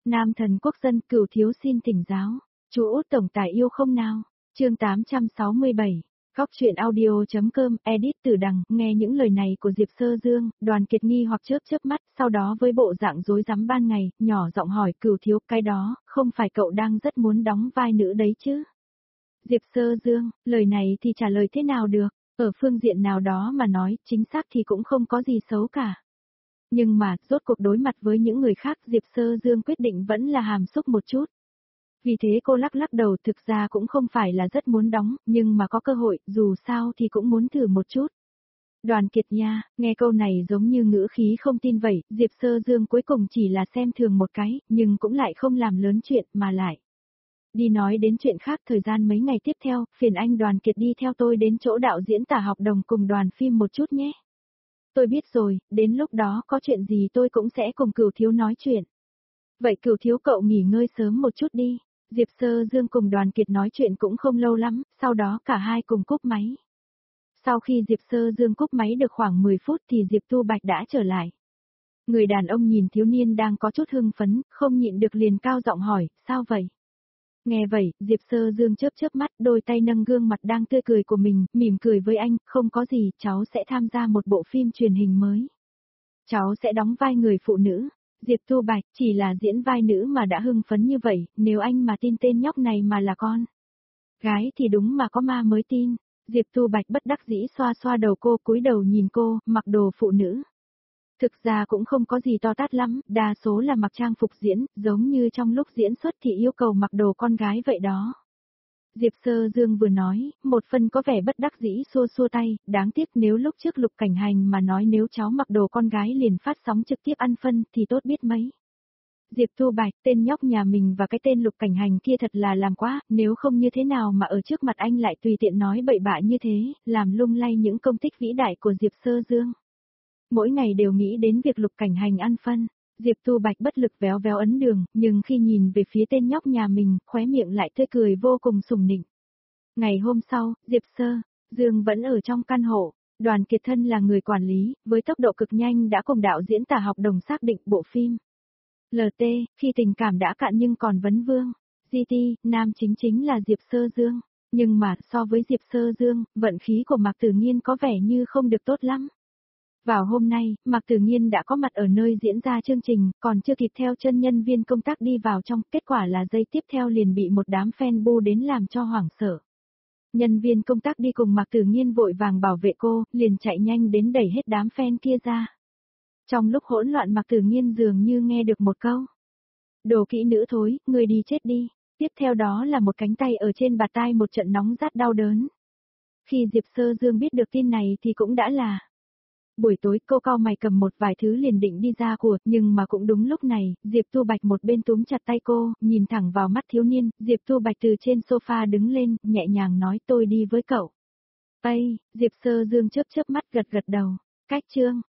Nam thần quốc dân Cửu thiếu xin thỉnh giáo. Chú Út tổng tài yêu không nào? Chương 867. Góc truyện audio.com, edit từ đằng, nghe những lời này của Diệp Sơ Dương, Đoàn Kiệt nghi hoặc chớp chớp mắt, sau đó với bộ dạng rối rắm ban ngày, nhỏ giọng hỏi Cửu thiếu, cái đó, không phải cậu đang rất muốn đóng vai nữ đấy chứ? Diệp Sơ Dương, lời này thì trả lời thế nào được, ở phương diện nào đó mà nói, chính xác thì cũng không có gì xấu cả. Nhưng mà, rốt cuộc đối mặt với những người khác, Diệp Sơ Dương quyết định vẫn là hàm xúc một chút. Vì thế cô lắc lắc đầu, thực ra cũng không phải là rất muốn đóng, nhưng mà có cơ hội, dù sao thì cũng muốn thử một chút. Đoàn Kiệt nha, nghe câu này giống như ngữ khí không tin vậy, Diệp Sơ Dương cuối cùng chỉ là xem thường một cái, nhưng cũng lại không làm lớn chuyện mà lại. Đi nói đến chuyện khác, thời gian mấy ngày tiếp theo, phiền anh Đoàn Kiệt đi theo tôi đến chỗ đạo diễn Tả Học Đồng cùng đoàn phim một chút nhé. Tôi biết rồi, đến lúc đó có chuyện gì tôi cũng sẽ cùng Cửu thiếu nói chuyện. Vậy Cửu thiếu cậu nghỉ ngơi sớm một chút đi. Diệp Sơ Dương cùng Đoàn Kiệt nói chuyện cũng không lâu lắm, sau đó cả hai cùng cúp máy. Sau khi Diệp Sơ Dương cúp máy được khoảng 10 phút thì Diệp Tu Bạch đã trở lại. Người đàn ông nhìn thiếu niên đang có chút hưng phấn, không nhịn được liền cao giọng hỏi, sao vậy? Nghe vậy, Diệp Sơ Dương chớp chớp mắt, đôi tay nâng gương mặt đang tươi cười của mình, mỉm cười với anh, không có gì, cháu sẽ tham gia một bộ phim truyền hình mới. Cháu sẽ đóng vai người phụ nữ. Diệp Tu Bạch, chỉ là diễn vai nữ mà đã hưng phấn như vậy, nếu anh mà tin tên nhóc này mà là con gái thì đúng mà có ma mới tin. Diệp Tu Bạch bất đắc dĩ xoa xoa đầu cô, cúi đầu nhìn cô, mặc đồ phụ nữ. Thực ra cũng không có gì to tát lắm, đa số là mặc trang phục diễn, giống như trong lúc diễn xuất thì yêu cầu mặc đồ con gái vậy đó. Diệp Sơ Dương vừa nói, một phần có vẻ bất đắc dĩ xua xua tay, đáng tiếc nếu lúc trước Lục Cảnh Hành mà nói nếu cháu mặc đồ con gái liền phát sóng trực tiếp ăn phân thì tốt biết mấy. Diệp Tu Bạch, tên nhóc nhà mình và cái tên Lục Cảnh Hành kia thật là làm quá, nếu không như thế nào mà ở trước mặt anh lại tùy tiện nói bậy bạ như thế, làm lung lay những công tích vĩ đại của Diệp Sơ Dương. Mỗi ngày đều nghĩ đến việc Lục Cảnh Hành ăn phân. Diệp Tu Bạch bất lực véo véo ấn đường, nhưng khi nhìn về phía tên nhóc nhà mình, khóe miệng lại tươi cười vô cùng sùng nịnh. Ngày hôm sau, Diệp Sơ Dương vẫn ở trong căn hộ, Đoàn Kiệt thân là người quản lý, với tốc độ cực nhanh đã cùng đạo diễn Tả Học Đồng xác định bộ phim. LT, khi tình cảm đã cạn nhưng còn vấn vương. GT, nam chính là Diệp Sơ Dương. Nhưng mà, so với Diệp Sơ Dương, vận khí của Mạc Tử Nghiên có vẻ như không được tốt lắm. Vào hôm nay, Mạc Tử Nghiên đã có mặt ở nơi diễn ra chương trình, còn chưa kịp theo chân nhân viên công tác đi vào trong, kết quả là giây tiếp theo liền bị một đám fan bu đến làm cho hoảng sợ. Nhân viên công tác đi cùng Mạc Tử Nghiên vội vàng bảo vệ cô, liền chạy nhanh đến đẩy hết đám fan kia ra. Trong lúc hỗn loạn Mạc Tử Nghiên dường như nghe được một câu. Đồ kỹ nữ thối, người đi chết đi. Tiếp theo đó là một cánh tay ở trên bạt tai một trận nóng rát đau đớn. Khi Diệp Sơ Dương biết được tin này thì cũng đã là. Buổi tối cô cau mày cầm một vài thứ liền định đi ra của, nhưng mà cũng đúng lúc này, Diệp Tu Bạch một bên túm chặt tay cô, nhìn thẳng vào mắt thiếu niên, Diệp Tu Bạch từ trên sofa đứng lên, nhẹ nhàng nói tôi đi với cậu. Ây, Diệp Sơ Dương chớp chớp mắt gật gật đầu, cách chương.